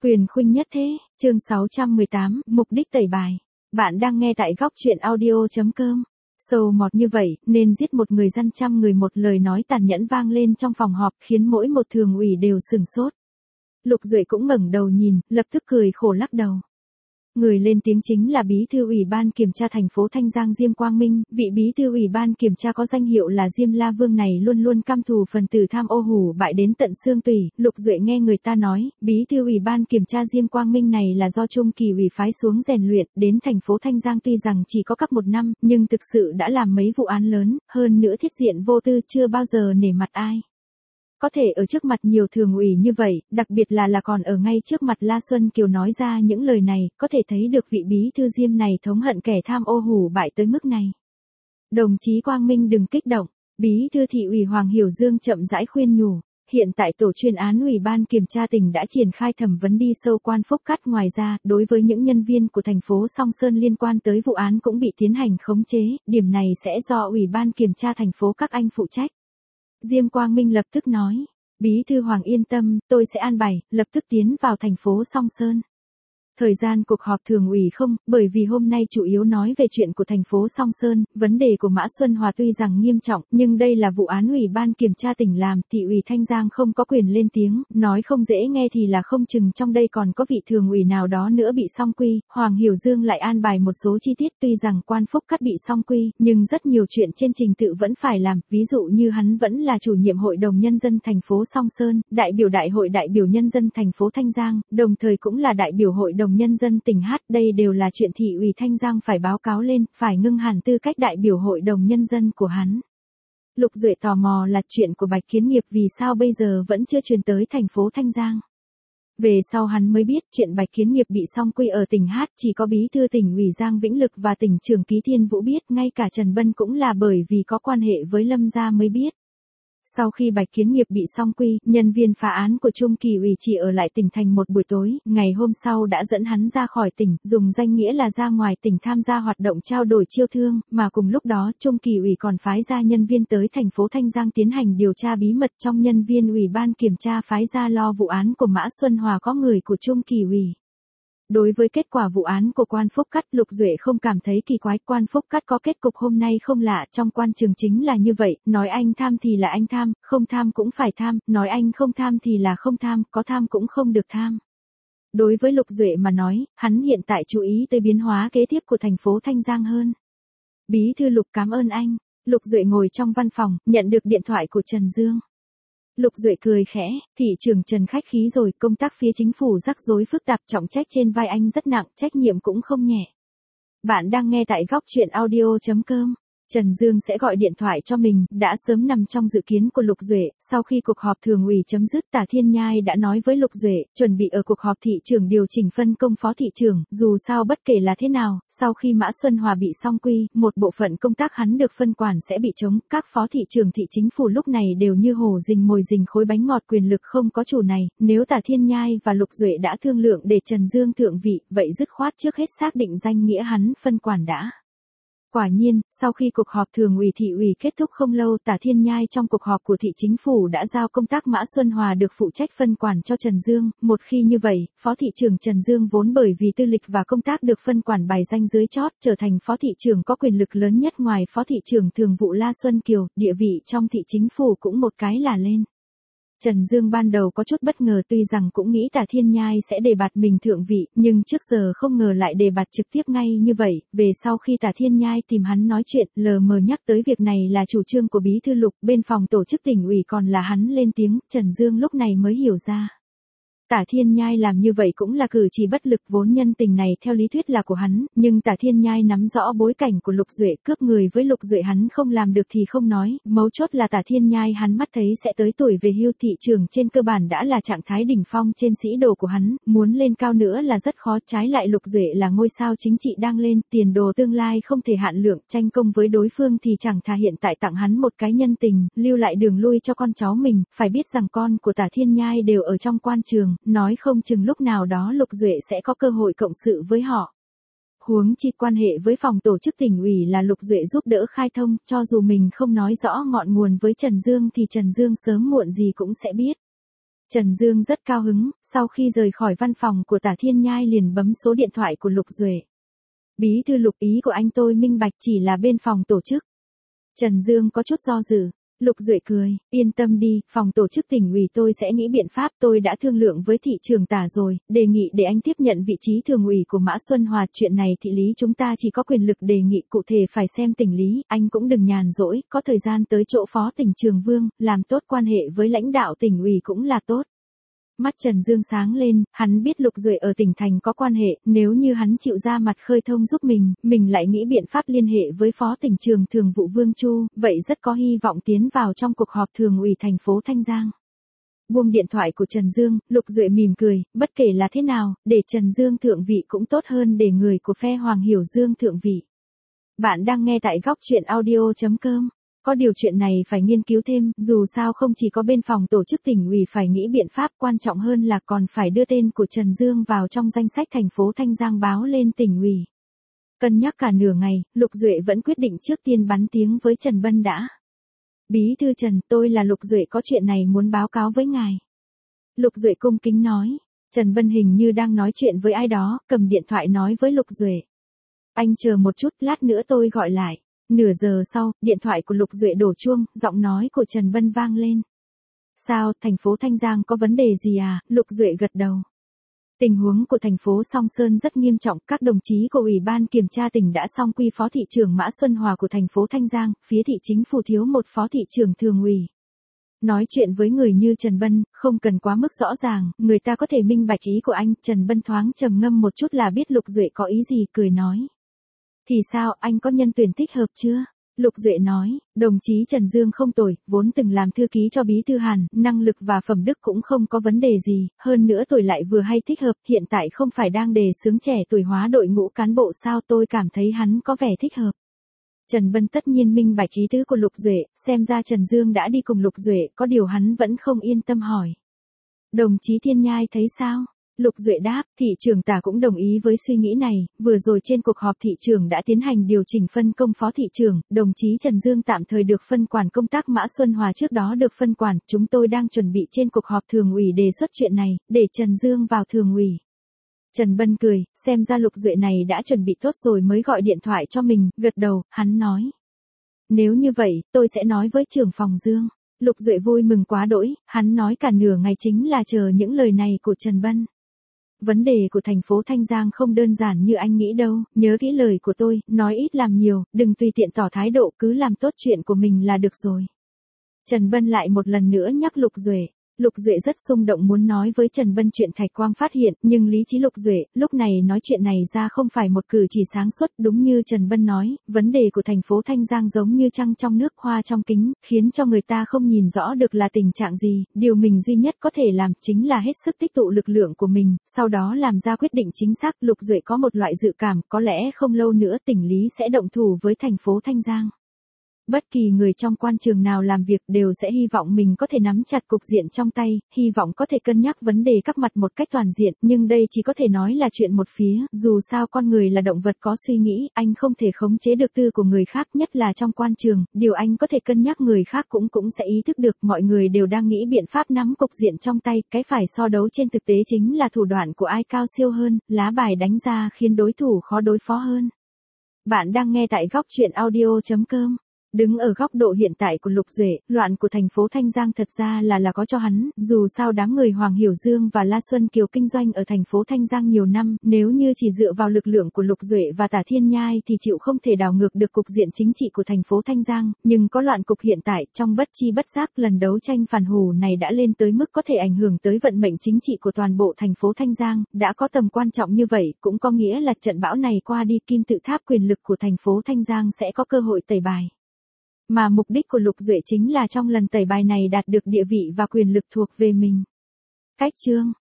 Quyền khuynh nhất thế, chương 618, mục đích tẩy bài. Bạn đang nghe tại góc truyện audio.com. Sầu mọt như vậy, nên giết một người dân trăm người, một lời nói tàn nhẫn vang lên trong phòng họp khiến mỗi một thường ủy đều sửng sốt. Lục Duệ cũng ngẩng đầu nhìn, lập tức cười khổ lắc đầu. Người lên tiếng chính là Bí thư Ủy ban Kiểm tra thành phố Thanh Giang Diêm Quang Minh. Vị Bí thư Ủy ban Kiểm tra có danh hiệu là Diêm La Vương này luôn luôn căm thù phần tử tham ô hủ bại đến tận xương tủy. Lục Duệ nghe người ta nói, Bí thư Ủy ban Kiểm tra Diêm Quang Minh này là do Trung Kỳ ủy phái xuống rèn luyện, đến thành phố Thanh Giang tuy rằng chỉ có cấp 1 năm, nhưng thực sự đã làm mấy vụ án lớn, hơn nữa thiết diện vô tư, chưa bao giờ nể mặt ai. Có thể ở trước mặt nhiều thường ủy như vậy, đặc biệt là còn ở ngay trước mặt La Xuân Kiều nói ra những lời này, có thể thấy được vị bí thư Diêm này thống hận kẻ tham ô hủ bại tới mức này. Đồng chí Quang Minh đừng kích động, Bí thư thị ủy Hoàng Hiểu Dương chậm rãi khuyên nhủ. Hiện tại tổ chuyên án Ủy ban Kiểm tra tỉnh đã triển khai thẩm vấn đi sâu quan Phúc Cắt. Ngoài ra, đối với những nhân viên của thành phố Song Sơn liên quan tới vụ án cũng bị tiến hành khống chế, điểm này sẽ do Ủy ban Kiểm tra thành phố các anh phụ trách. Diêm Quang Minh lập tức nói, Bí thư Hoàng yên tâm, tôi sẽ an bài, lập tức tiến vào thành phố Song Sơn. Thời gian cuộc họp thường ủy không, bởi vì hôm nay chủ yếu nói về chuyện của thành phố Song Sơn, vấn đề của Mã Xuân Hòa tuy rằng nghiêm trọng, nhưng đây là vụ án Ủy ban Kiểm tra tỉnh làm, thị ủy Thanh Giang không có quyền lên tiếng, nói không dễ nghe thì là không chừng trong đây còn có vị thường ủy nào đó nữa bị song quy. Hoàng Hiểu Dương lại an bài một số chi tiết, tuy rằng quan Phúc Cắt bị song quy, nhưng rất nhiều chuyện trên trình tự vẫn phải làm, ví dụ như hắn vẫn là chủ nhiệm Hội đồng Nhân dân thành phố Song Sơn, đại biểu Đại hội đại biểu Nhân dân thành phố Thanh Giang, đồng thời cũng là đại biểu Hội đồng Nhân dân tỉnh H. Đây đều là chuyện thị ủy Thanh Giang phải báo cáo lên, phải ngưng hẳn tư cách đại biểu Hội đồng Nhân dân của hắn. Lục Duệ tò mò là chuyện của Bạch Kiến Nghiệp vì sao bây giờ vẫn chưa truyền tới thành phố Thanh Giang. Về sau hắn mới biết chuyện Bạch Kiến Nghiệp bị song quy ở tỉnh H chỉ có Bí thư tỉnh ủy Giang Vĩnh Lực và tỉnh trưởng Ký Thiên Vũ biết, ngay cả Trần Bân cũng là bởi vì có quan hệ với Lâm gia mới biết. Sau khi Bạch Kiến Nghiệp bị song quy, nhân viên phá án của Trung Kỳ ủy chỉ ở lại tỉnh thành một buổi tối, ngày hôm sau đã dẫn hắn ra khỏi tỉnh, dùng danh nghĩa là ra ngoài tỉnh tham gia hoạt động trao đổi chiêu thương, mà cùng lúc đó Trung Kỳ ủy còn phái ra nhân viên tới thành phố Thanh Giang tiến hành điều tra bí mật. Trong nhân viên Ủy ban Kiểm tra phái ra lo vụ án của Mã Xuân Hòa có người của Trung Kỳ ủy. Đối với kết quả vụ án của quan Phúc Cắt, Lục Duệ không cảm thấy kỳ quái, quan Phúc Cắt có kết cục hôm nay không lạ, trong quan trường chính là như vậy, nói anh tham thì là anh tham, không tham cũng phải tham, nói anh không tham thì là không tham, có tham cũng không được tham. Đối với Lục Duệ mà nói, hắn hiện tại chú ý tới biến hóa kế tiếp của thành phố Thanh Giang hơn. Bí thư Lục cảm ơn anh. Lục Duệ ngồi trong văn phòng, nhận được điện thoại của Trần Dương. Lục Duệ cười khẽ, thị trưởng Trần khách khí rồi, công tác phía chính phủ rắc rối phức tạp, trọng trách trên vai anh rất nặng, trách nhiệm cũng không nhẹ. Bạn đang nghe tại góc truyện audio.com. Trần Dương sẽ gọi điện thoại cho mình, đã sớm nằm trong dự kiến của Lục Duệ. Sau khi cuộc họp thường ủy chấm dứt, Tả Thiên Nhai đã nói với Lục Duệ, chuẩn bị ở cuộc họp thị trưởng điều chỉnh phân công phó thị trưởng, dù sao bất kể là thế nào, sau khi Mã Xuân Hòa bị song quy, một bộ phận công tác hắn được phân quản sẽ bị trống, các phó thị trưởng thị chính phủ lúc này đều như hổ rình mồi rình khối bánh ngọt, quyền lực không có chủ này, nếu Tả Thiên Nhai và Lục Duệ đã thương lượng để Trần Dương thượng vị, vậy dứt khoát trước hết xác định danh nghĩa hắn phân quản đã. Quả nhiên, sau khi cuộc họp thường ủy thị ủy kết thúc không lâu, Tả Thiên Nhai trong cuộc họp của thị chính phủ đã giao công tác Mã Xuân Hòa được phụ trách phân quản cho Trần Dương. Một khi như vậy, phó thị trưởng Trần Dương vốn bởi vì tư lịch và công tác được phân quản bài danh dưới chót, trở thành phó thị trưởng có quyền lực lớn nhất ngoài phó thị trưởng thường vụ La Xuân Kiều, địa vị trong thị chính phủ cũng một cái là lên. Trần Dương ban đầu có chút bất ngờ, tuy rằng cũng nghĩ Tả Thiên Nhai sẽ đề bạt mình thượng vị, nhưng trước giờ không ngờ lại đề bạt trực tiếp ngay như vậy. Về sau khi Tả Thiên Nhai tìm hắn nói chuyện, lờ mờ nhắc tới việc này là chủ trương của Bí thư Lục, bên phòng tổ chức tỉnh ủy còn là hắn lên tiếng, Trần Dương lúc này mới hiểu ra. Tả Thiên Nhai làm như vậy cũng là cử chỉ bất lực, vốn nhân tình này theo lý thuyết là của hắn, nhưng Tả Thiên Nhai nắm rõ bối cảnh của Lục Duệ, cướp người với Lục Duệ hắn không làm được thì không nói, mấu chốt là Tả Thiên Nhai hắn mắt thấy sẽ tới tuổi về hưu, thị trường trên cơ bản đã là trạng thái đỉnh phong trên sĩ đồ của hắn, muốn lên cao nữa là rất khó, trái lại Lục Duệ là ngôi sao chính trị đang lên, tiền đồ tương lai không thể hạn lượng, tranh công với đối phương thì chẳng thà hiện tại tặng hắn một cái nhân tình, lưu lại đường lui cho con cháu mình, phải biết rằng con của Tả Thiên Nhai đều ở trong quan trường, nói không chừng lúc nào đó Lục Duệ sẽ có cơ hội cộng sự với họ. Huống chi quan hệ với phòng tổ chức tỉnh ủy là Lục Duệ giúp đỡ khai thông, cho dù mình không nói rõ ngọn nguồn với Trần Dương thì Trần Dương sớm muộn gì cũng sẽ biết. Trần Dương rất cao hứng, sau khi rời khỏi văn phòng của Tả Thiên Nhai liền bấm số điện thoại của Lục Duệ. Bí thư Lục, ý của anh tôi minh bạch, chỉ là bên phòng tổ chức. Trần Dương có chút do dự. Lục Duệ cười, yên tâm đi, phòng tổ chức tỉnh ủy tôi sẽ nghĩ biện pháp, tôi đã thương lượng với thị trưởng Tả rồi, đề nghị để anh tiếp nhận vị trí thường ủy của Mã Xuân Hòa, chuyện này thị lý chúng ta chỉ có quyền lực đề nghị, cụ thể phải xem tỉnh lý, anh cũng đừng nhàn rỗi, có thời gian tới chỗ phó tỉnh Trường Vương, làm tốt quan hệ với lãnh đạo tỉnh ủy cũng là tốt. Mắt Trần Dương sáng lên, hắn biết Lục Duệ ở tỉnh thành có quan hệ, nếu như hắn chịu ra mặt khơi thông giúp mình lại nghĩ biện pháp liên hệ với phó tỉnh trường thường vụ Vương Chu, vậy rất có hy vọng tiến vào trong cuộc họp thường ủy thành phố Thanh Giang. Buông điện thoại của Trần Dương, Lục Duệ mỉm cười, bất kể là thế nào, để Trần Dương thượng vị cũng tốt hơn để người của phe Hoàng Hiểu Dương thượng vị. Bạn đang nghe tại góc truyện audio.com. Có điều chuyện này phải nghiên cứu thêm, dù sao không chỉ có bên phòng tổ chức tỉnh ủy phải nghĩ biện pháp, quan trọng hơn là còn phải đưa tên của Trần Dương vào trong danh sách thành phố Thanh Giang báo lên tỉnh ủy. Cân nhắc cả nửa ngày, Lục Duệ vẫn quyết định trước tiên bắn tiếng với Trần Bân đã. Bí thư Trần, tôi là Lục Duệ, có chuyện này muốn báo cáo với ngài. Lục Duệ cung kính nói. Trần Bân hình như đang nói chuyện với ai đó, cầm điện thoại nói với Lục Duệ. Anh chờ một chút, lát nữa tôi gọi lại. Nửa giờ sau, điện thoại của Lục Duệ đổ chuông, giọng nói của Trần Bân vang lên. Sao, thành phố Thanh Giang có vấn đề gì à? Lục Duệ gật đầu. Tình huống của thành phố Song Sơn rất nghiêm trọng, các đồng chí của Ủy ban Kiểm tra tỉnh đã xong quy phó thị trưởng Mã Xuân Hòa của thành phố Thanh Giang, phía thị chính phủ thiếu một phó thị trưởng thường ủy. Nói chuyện với người như Trần Bân, không cần quá mức rõ ràng, người ta có thể minh bạch ý của anh. Trần Bân thoáng trầm ngâm một chút là biết Lục Duệ có ý gì, cười nói. Thì sao, anh có nhân tuyển thích hợp chưa? Lục Duệ nói, đồng chí Trần Dương không tồi, vốn từng làm thư ký cho Bí thư Hàn, năng lực và phẩm đức cũng không có vấn đề gì, hơn nữa tuổi lại vừa hay thích hợp, hiện tại không phải đang đề xướng trẻ tuổi hóa đội ngũ cán bộ sao, tôi cảm thấy hắn có vẻ thích hợp. Trần Bân tất nhiên minh bạch ý tứ của Lục Duệ, xem ra Trần Dương đã đi cùng Lục Duệ, có điều hắn vẫn không yên tâm hỏi. Đồng chí Thiên Nhai thấy sao? Lục Duệ đáp, thị trưởng Tả cũng đồng ý với suy nghĩ này, vừa rồi trên cuộc họp thị trưởng đã tiến hành điều chỉnh phân công phó thị trưởng, đồng chí Trần Dương tạm thời được phân quản công tác, Mã Xuân Hòa trước đó được phân quản, chúng tôi đang chuẩn bị trên cuộc họp thường ủy đề xuất chuyện này, để Trần Dương vào thường ủy. Trần Bân cười, xem ra Lục Duệ này đã chuẩn bị tốt rồi mới gọi điện thoại cho mình, gật đầu, hắn nói. Nếu như vậy, tôi sẽ nói với trưởng phòng Dương. Lục Duệ vui mừng quá đỗi, hắn nói cả nửa ngày chính là chờ những lời này của Trần Bân. Vấn đề của thành phố Thanh Giang không đơn giản như anh nghĩ đâu, nhớ kỹ lời của tôi, nói ít làm nhiều, đừng tùy tiện tỏ thái độ, cứ làm tốt chuyện của mình là được rồi. Trần Bân lại một lần nữa nhắc Lục Duệ. Lục Duệ rất xung động muốn nói với Trần Bân chuyện Thạch Quang phát hiện, nhưng lý trí Lục Duệ, lúc này nói chuyện này ra không phải một cử chỉ sáng suốt, đúng như Trần Bân nói, vấn đề của thành phố Thanh Giang giống như trăng trong nước, hoa trong kính, khiến cho người ta không nhìn rõ được là tình trạng gì, điều mình duy nhất có thể làm chính là hết sức tích tụ lực lượng của mình, sau đó làm ra quyết định chính xác. Lục Duệ có một loại dự cảm, có lẽ không lâu nữa tỉnh lý sẽ động thủ với thành phố Thanh Giang. Bất kỳ người trong quan trường nào làm việc đều sẽ hy vọng mình có thể nắm chặt cục diện trong tay, hy vọng có thể cân nhắc vấn đề các mặt một cách toàn diện, nhưng đây chỉ có thể nói là chuyện một phía, dù sao con người là động vật có suy nghĩ, anh không thể khống chế được tư của người khác, nhất là trong quan trường, điều anh có thể cân nhắc người khác cũng sẽ ý thức được, mọi người đều đang nghĩ biện pháp nắm cục diện trong tay, cái phải so đấu trên thực tế chính là thủ đoạn của ai cao siêu hơn, lá bài đánh ra khiến đối thủ khó đối phó hơn. Bạn đang nghe tại góc truyện audio.com. Đứng ở góc độ hiện tại của Lục Duệ, loạn của thành phố Thanh Giang thật ra là có cho hắn, dù sao đám người Hoàng Hiểu Dương và La Xuân Kiều kinh doanh ở thành phố Thanh Giang nhiều năm, nếu như chỉ dựa vào lực lượng của Lục Duệ và Tả Thiên Nhai thì chịu không thể đảo ngược được cục diện chính trị của thành phố Thanh Giang, nhưng có loạn cục hiện tại, trong bất chi bất giác lần đấu tranh phản hù này đã lên tới mức có thể ảnh hưởng tới vận mệnh chính trị của toàn bộ thành phố Thanh Giang, đã có tầm quan trọng như vậy, cũng có nghĩa là trận bão này qua đi, kim tự tháp quyền lực của thành phố Thanh Giang sẽ có cơ hội tẩy bài. Mà mục đích của Lục Duệ chính là trong lần tẩy bài này đạt được địa vị và quyền lực thuộc về mình. Cách chương